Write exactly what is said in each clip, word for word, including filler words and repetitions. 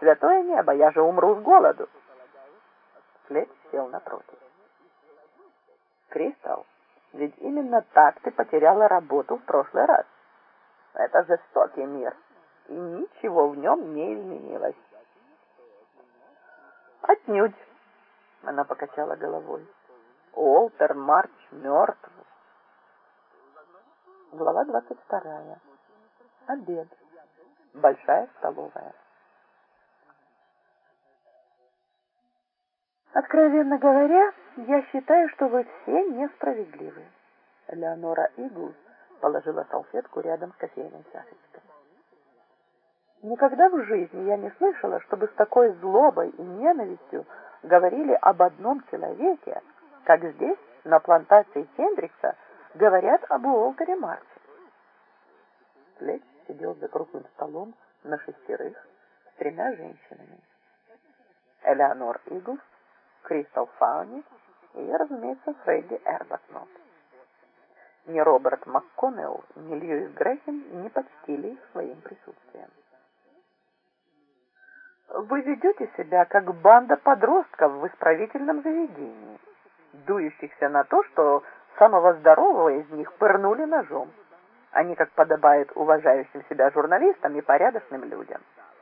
святое небо, я же умру с голоду. Флетч сел напротив. Кристал, ведь именно так ты потеряла работу в прошлый раз. Это жестокий мир, и ничего в нем не изменилось. Отнюдь, она покачала головой. Уолтер Марч мертв. Глава двадцать вторая. Обед. Большая столовая. Откровенно говоря, я считаю, что вы все несправедливы. Элеонора Иглс положила салфетку рядом с кофейной чашечкой. Никогда в жизни я не слышала, чтобы с такой злобой и ненавистью говорили об одном человеке, как здесь, на плантации Хендрикса, говорят об Уолтере Марче. Флетч сидел за круглым столом на шестерых с тремя женщинами. Элеонор Иглс, Кристал Фауни и, разумеется, Фредди Эрбатнот. Ни Роберт МакКоннелл, ни Льюис Грэхэм не почтили их своим присутствием. Вы ведете себя как банда подростков в исправительном заведении, дующихся на то, что самого здорового из них пырнули ножом, а не как подобает уважающим себя журналистам и порядочным людям.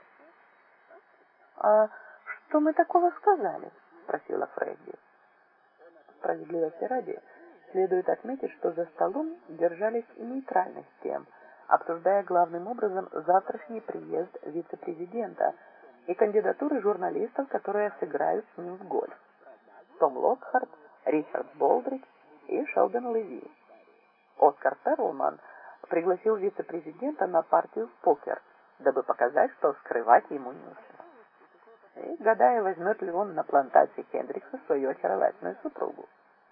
«А что мы такого сказали?» — спросила Фредди. Справедливости ради, следует отметить, что за столом держались нейтральных тем, обсуждая главным образом завтрашний приезд вице-президента и кандидатуры журналистов, которые сыграют с ним в гольф. Том Локхарт, Ричард Болдрик и Шелдон Леви. Оскар Перлман пригласил вице-президента на партию в покер, дабы показать, что скрывать ему нечего. И гадая, возьмет ли он на плантации Хендрикса свою очаровательную супругу.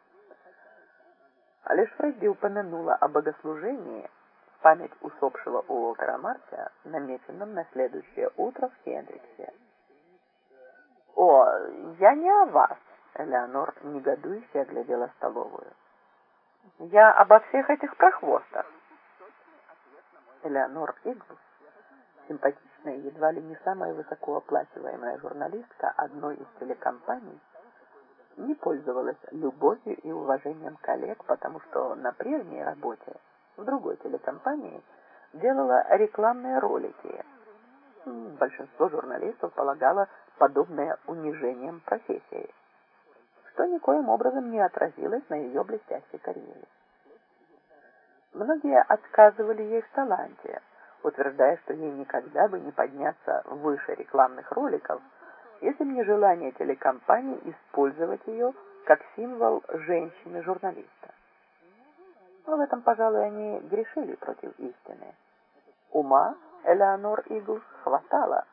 А лишь Фредди упомянула о богослужении в память усопшего Уолтера Марча, намеченном на следующее утро в Хендриксе. «О, я не о вас», — Элеонор негодующе оглядела столовую. «Я обо всех этих прохвостах». Элеонор Иглс, симпатичная, едва ли не самая высокооплачиваемая журналистка одной из телекомпаний, не пользовалась любовью и уважением коллег, потому что на прежней работе в другой телекомпании делала рекламные ролики. Большинство журналистов полагало подобное унижением профессии, что никоим образом не отразилось на ее блестящей карьере. Многие отказывали ей в таланте, утверждая, что ей никогда бы не подняться выше рекламных роликов, если бы не желание телекомпании использовать ее как символ женщины-журналиста. Но в этом, пожалуй, они грешили против истины. Ума Элеонор Иглс хватало.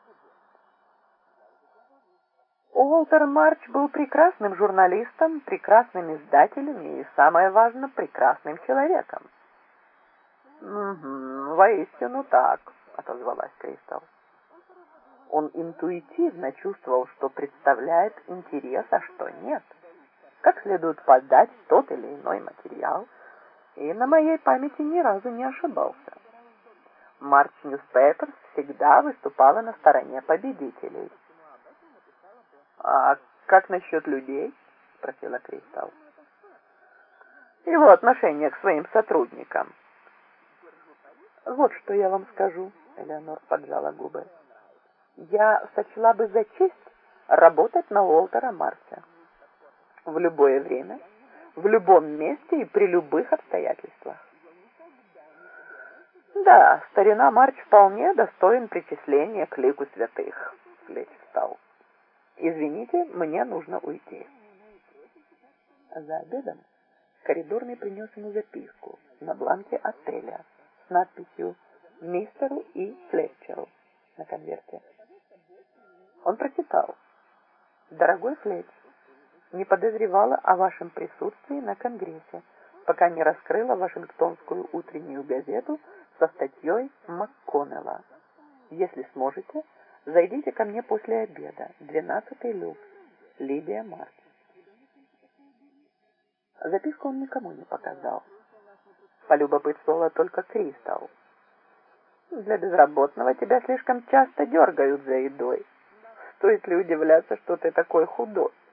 Уолтер Марч был прекрасным журналистом, прекрасным издателем и, самое важное, прекрасным человеком. «Угу, воистину так», — отозвалась Кристал. Он интуитивно чувствовал, что представляет интерес, а что нет. Как следует подать тот или иной материал, и на моей памяти ни разу не ошибался. Марч Ньюспейперс всегда выступала на стороне победителей. «А как насчет людей?» — спросила Кристал. «Его отношение к своим сотрудникам». «Вот что я вам скажу», — Элеонор поджала губы. «Я сочла бы за честь работать на Уолтера Марча. В любое время, в любом месте и при любых обстоятельствах». «Да, старина Марч вполне достоин причисления к лику святых», — Флетч встал. «Извините, мне нужно уйти». За обедом коридорный принес ему записку на бланке отеля с надписью «Мистеру И. Флетчеру» на конверте. Он прочитал: «Дорогой Флетч, не подозревала о вашем присутствии на Конгрессе, пока не раскрыла Вашингтонскую утреннюю газету со статьей МакКоннелла. Если сможете, зайдите ко мне после обеда, двенадцатый люкс, Лидия Марч». Записку он никому не показал. Полюбопытствовала только Кристал. Для безработного тебя слишком часто дергают за едой. Стоит ли удивляться, что ты такой худой?